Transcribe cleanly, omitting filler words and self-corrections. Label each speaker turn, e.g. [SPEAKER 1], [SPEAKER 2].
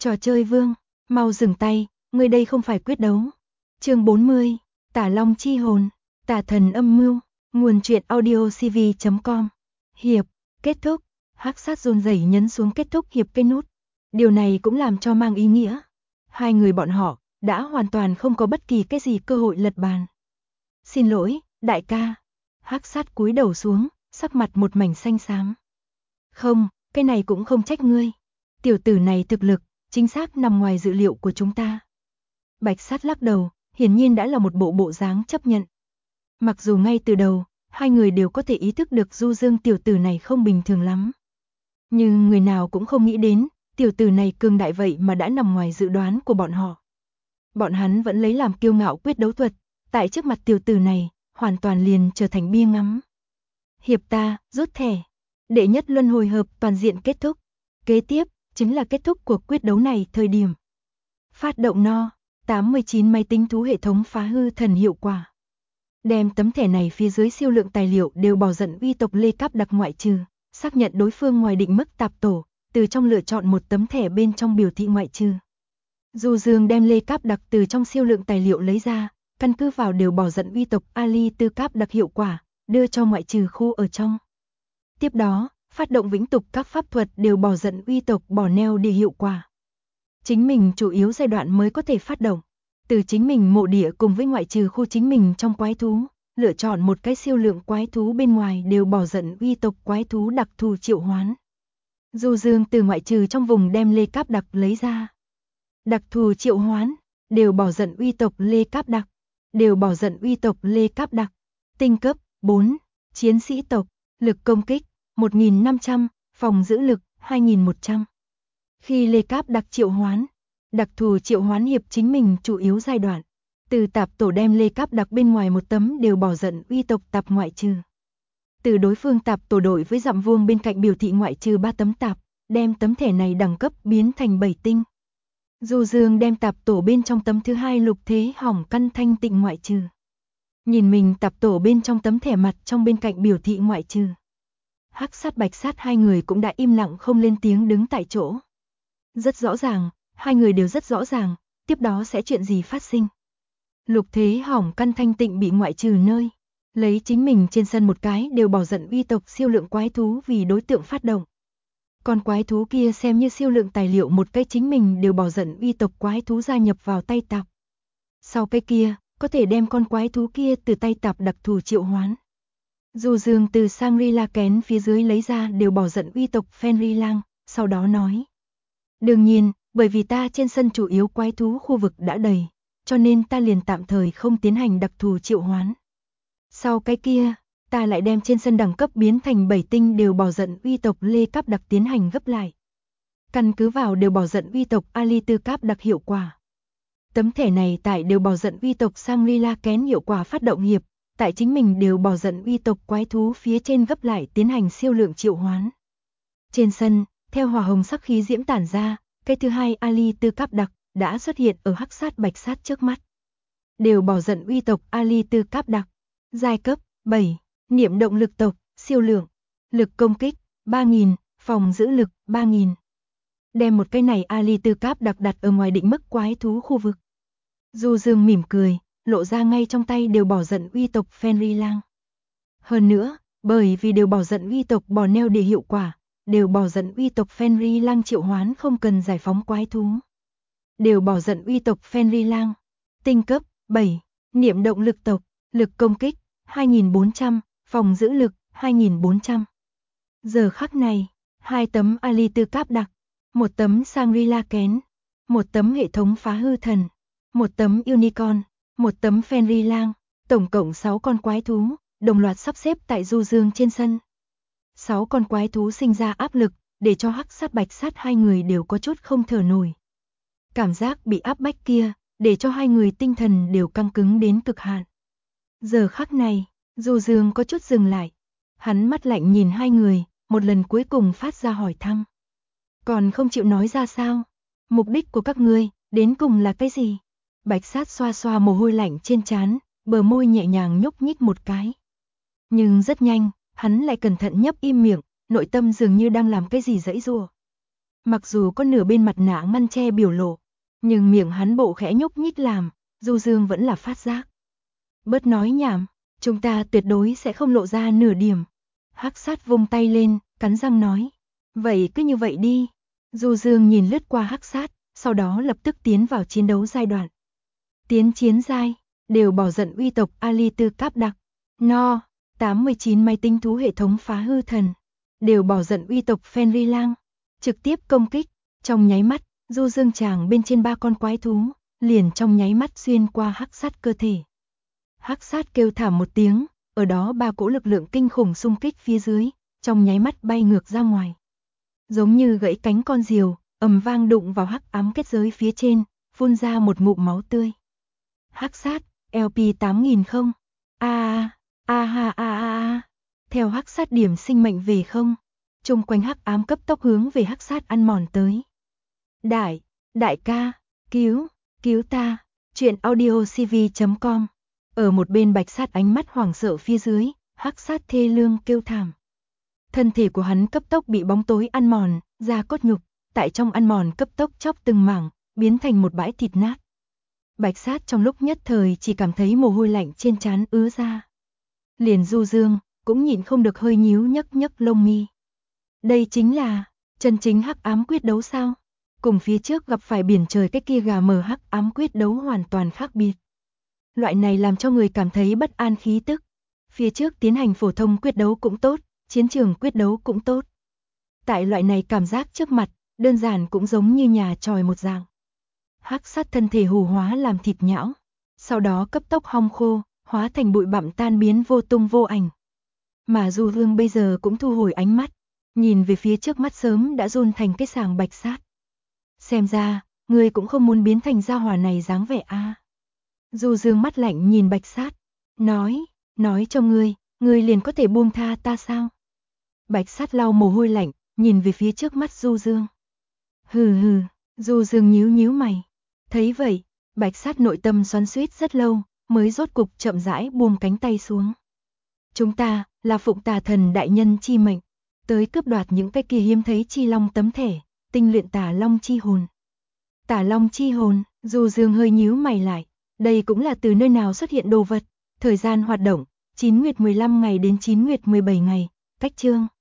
[SPEAKER 1] Trò chơi vương, mau dừng tay, ngươi đây không phải quyết đấu. Chương 40, Tả Long chi hồn, Tả thần âm mưu, nguồn truyện audiocv.com. Hiệp, kết thúc. Hắc Sát run rẩy nhấn xuống kết thúc hiệp cái nút. Điều này cũng làm cho mang ý nghĩa. Hai người bọn họ đã hoàn toàn không có bất kỳ cái gì cơ hội lật bàn. Xin lỗi, đại ca. Hắc Sát cúi đầu xuống, sắc mặt một mảnh xanh xám. Không, cái này cũng không trách ngươi. Tiểu tử này thực lực, chính xác nằm ngoài dự liệu của chúng ta. Bạch Sát lắc đầu, hiển nhiên đã là một bộ dáng chấp nhận. Mặc dù ngay từ đầu, hai người đều có thể ý thức được Du Dương tiểu tử này không bình thường lắm. Nhưng người nào cũng không nghĩ đến, tiểu tử này cường đại vậy mà đã nằm ngoài dự đoán của bọn họ. Bọn hắn vẫn lấy làm kiêu ngạo quyết đấu thuật, tại trước mặt tiểu tử này, hoàn toàn liền trở thành bia ngắm. Hiệp ta, rút thẻ. Đệ nhất luân hồi hợp toàn diện kết thúc. Kế tiếp, chính là kết thúc cuộc quyết đấu này thời điểm. Phát động no, 89 máy tính thú hệ thống phá hư thần hiệu quả. Đem tấm thẻ này phía dưới siêu lượng tài liệu đều bỏ giận uy tộc Lê Cáp Đặc ngoại trừ, xác nhận đối phương ngoài định mức tạp tổ, từ trong lựa chọn một tấm thẻ bên trong biểu thị ngoại trừ. Du Dương đem Lê Cáp Đặc từ trong siêu lượng tài liệu lấy ra, căn cứ vào đều bỏ giận uy tộc Ali Tư Cáp Đặc hiệu quả, đưa cho ngoại trừ khu ở trong. Tiếp đó, phát động vĩnh tục các pháp thuật đều bỏ giận uy tộc bỏ neo địa hiệu quả. Chính mình chủ yếu giai đoạn mới có thể phát động. Từ chính mình mộ địa cùng với ngoại trừ khu chính mình trong quái thú, lựa chọn một cái siêu lượng quái thú bên ngoài đều bỏ giận uy tộc quái thú đặc thù triệu hoán. Du Dương từ ngoại trừ trong vùng đem Lê Cáp Đặc lấy ra. Đặc thù triệu hoán, đều bỏ giận uy tộc Lê Cáp Đặc, đều bỏ giận uy tộc Lê Cáp Đặc. Tinh cấp 4, chiến sĩ tộc, lực công kích 1500, phòng giữ lực 2100. Khi Lê Cáp Đặc triệu hoán, đặc thù triệu hoán hiệp chính mình chủ yếu giai đoạn, từ tạp tổ đem Lê Cáp Đặc bên ngoài một tấm đều bỏ giận uy tộc tạp ngoại trừ. Từ đối phương tạp tổ đội với dặm vuông bên cạnh biểu thị ngoại trừ 3 tấm tạp, đem tấm thẻ này đẳng cấp biến thành 7 tinh. Du Dương đem tạp tổ bên trong tấm thứ hai lục thế hỏng căn thanh tịnh ngoại trừ. Nhìn mình tạp tổ bên trong tấm thẻ mặt trong bên cạnh biểu thị ngoại trừ. Hắc Sát Bạch Sát hai người cũng đã im lặng không lên tiếng đứng tại chỗ. Rất rõ ràng, hai người đều rất rõ ràng, tiếp đó sẽ chuyện gì phát sinh. Lục thế hỏng căn thanh tịnh bị ngoại trừ nơi, lấy chính mình trên sân một cái đều bỏ giận uy tộc siêu lượng quái thú vì đối tượng phát động. Còn quái thú kia xem như siêu lượng tài liệu một cái chính mình đều bỏ giận uy tộc quái thú gia nhập vào tay tạp. Sau cái kia, có thể đem con quái thú kia từ tay tạp đặc thù triệu hoán. Du Dương từ Shangri-La kén phía dưới lấy ra đều bỏ giận uy tộc Fenri Lang, sau đó nói. Đương nhiên, bởi vì ta trên sân chủ yếu quái thú khu vực đã đầy, cho nên ta liền tạm thời không tiến hành đặc thù triệu hoán. Sau cái kia, ta lại đem trên sân đẳng cấp biến thành 7 tinh đều bỏ giận uy tộc Lê Cáp Đặc tiến hành gấp lại. Căn cứ vào đều bỏ giận uy tộc Ali Tư Cáp Đặc hiệu quả. Tấm thẻ này tại đều bỏ giận uy tộc Shangri-La kén hiệu quả phát động hiệp, tại chính mình đều bỏ giận uy tộc quái thú phía trên gấp lại tiến hành siêu lượng triệu hoán. Trên sân, theo hỏa hồng sắc khí diễm tản ra, cái thứ hai Ali Tư Cáp Đặc đã xuất hiện ở Hắc Sát Bạch Sát trước mắt. Đều bỏ giận uy tộc Ali Tư Cáp Đặc, giai cấp 7, niệm động lực tộc, siêu lượng, lực công kích 3000, phòng giữ lực 3000. Đem một cái này Ali Tư Cáp Đặc đặt ở ngoài định mức quái thú khu vực. Du Dương mỉm cười, lộ ra ngay trong tay đều bỏ giận uy tộc Fenri Lang. Hơn nữa, bởi vì đều bỏ giận uy tộc bỏ neo địa hiệu quả, đều bỏ giận uy tộc Fenri Lang triệu hoán không cần giải phóng quái thú. Đều bỏ giận uy tộc Fenri Lang, tinh cấp 7, niệm động lực tộc, lực công kích 2400, phòng giữ lực 2400. Giờ khắc này, 2 tấm Ali Tư Cáp Đặc, 1 tấm Shangri-La kén, 1 tấm hệ thống phá hư thần, 1 tấm Unicorn, 1 tấm Fenri Lang, tổng cộng 6 con quái thú, đồng loạt sắp xếp tại Du Dương trên sân. 6 con quái thú sinh ra áp lực, để cho Hắc Sát Bạch Sát hai người đều có chút không thở nổi. Cảm giác bị áp bách kia, để cho hai người tinh thần đều căng cứng đến cực hạn. Giờ khắc này, Du Dương có chút dừng lại. Hắn mắt lạnh nhìn hai người, một lần cuối cùng phát ra hỏi thăm. Còn không chịu nói ra sao? Mục đích của các ngươi, đến cùng là cái gì? Bạch Sát xoa xoa mồ hôi lạnh trên trán, bờ môi nhẹ nhàng nhúc nhích một cái. Nhưng rất nhanh, hắn lại cẩn thận nhấp im miệng, nội tâm dường như đang làm cái gì giãy giụa. Mặc dù có nửa bên mặt nạ ngăn che biểu lộ, nhưng miệng hắn bộ khẽ nhúc nhích làm, Du Dương vẫn là phát giác. Bớt nói nhảm, chúng ta tuyệt đối sẽ không lộ ra nửa điểm. Hắc Sát vung tay lên, cắn răng nói. Vậy cứ như vậy đi. Du Dương nhìn lướt qua Hắc Sát, sau đó lập tức tiến vào chiến đấu giai đoạn. Tiến chiến giai, đều bỏ giận uy tộc Ali Tư Cáp Đặc. No, 89 máy tính thú hệ thống phá hư thần. Đều bỏ giận uy tộc Fenri Lang. Trực tiếp công kích, trong nháy mắt, Du Dương tràng bên trên 3 con quái thú, liền trong nháy mắt xuyên qua Hắc Sát cơ thể. Hắc Sát kêu thảm một tiếng, ở đó 3 cỗ lực lượng kinh khủng xung kích phía dưới, trong nháy mắt bay ngược ra ngoài. Giống như gãy cánh con diều, ầm vang đụng vào hắc ám kết giới phía trên, phun ra một ngụm máu tươi. Hắc Sát, LP 8000 không? Theo Hắc Sát điểm sinh mệnh về không? Chung quanh hắc ám cấp tốc hướng về Hắc Sát ăn mòn tới. Đại ca, cứu ta, truyện audiocv.com. Ở một bên Bạch Sát ánh mắt hoảng sợ phía dưới, Hắc Sát thê lương kêu thảm. Thân thể của hắn cấp tốc bị bóng tối ăn mòn, da cốt nhục, tại trong ăn mòn cấp tốc chóc từng mảng, biến thành một bãi thịt nát. Bạch Sát trong lúc nhất thời chỉ cảm thấy mồ hôi lạnh trên trán ứa ra. Liền Du Dương cũng nhịn không được hơi nhíu nhấc lông mi. Đây chính là chân chính hắc ám quyết đấu sao? Cùng phía trước gặp phải biển trời cái kia gà mờ hắc ám quyết đấu hoàn toàn khác biệt. Loại này làm cho người cảm thấy bất an khí tức. Phía trước tiến hành phổ thông quyết đấu cũng tốt, chiến trường quyết đấu cũng tốt. Tại loại này cảm giác trước mặt, đơn giản cũng giống như nhà tròi một dạng. Hắc Sát thân thể hủ hóa làm thịt nhão, sau đó cấp tốc hong khô, hóa thành bụi bặm tan biến vô tung vô ảnh. Mà Du Dương bây giờ cũng thu hồi ánh mắt, nhìn về phía trước mắt sớm đã run thành cái sàng Bạch Sát. Xem ra, ngươi cũng không muốn biến thành gia hỏa này dáng vẻ a. Du Dương mắt lạnh nhìn Bạch Sát, nói cho ngươi liền có thể buông tha ta sao? Bạch Sát lau mồ hôi lạnh, nhìn về phía trước mắt Du Dương. Hừ, Du Dương nhíu mày. Thấy vậy, Bạch Sát nội tâm xoắn xuýt rất lâu, mới rốt cục chậm rãi buông cánh tay xuống. Chúng ta là phụng Tà Thần đại nhân chi mệnh, tới cướp đoạt những cái kia hiếm thấy chi long tấm thẻ, tinh luyện Tà Long chi hồn. Tà Long chi hồn, Du Dương hơi nhíu mày lại, đây cũng là từ nơi nào xuất hiện đồ vật, thời gian hoạt động, 9 nguyệt 15 ngày đến 9 nguyệt 17 ngày, cách chương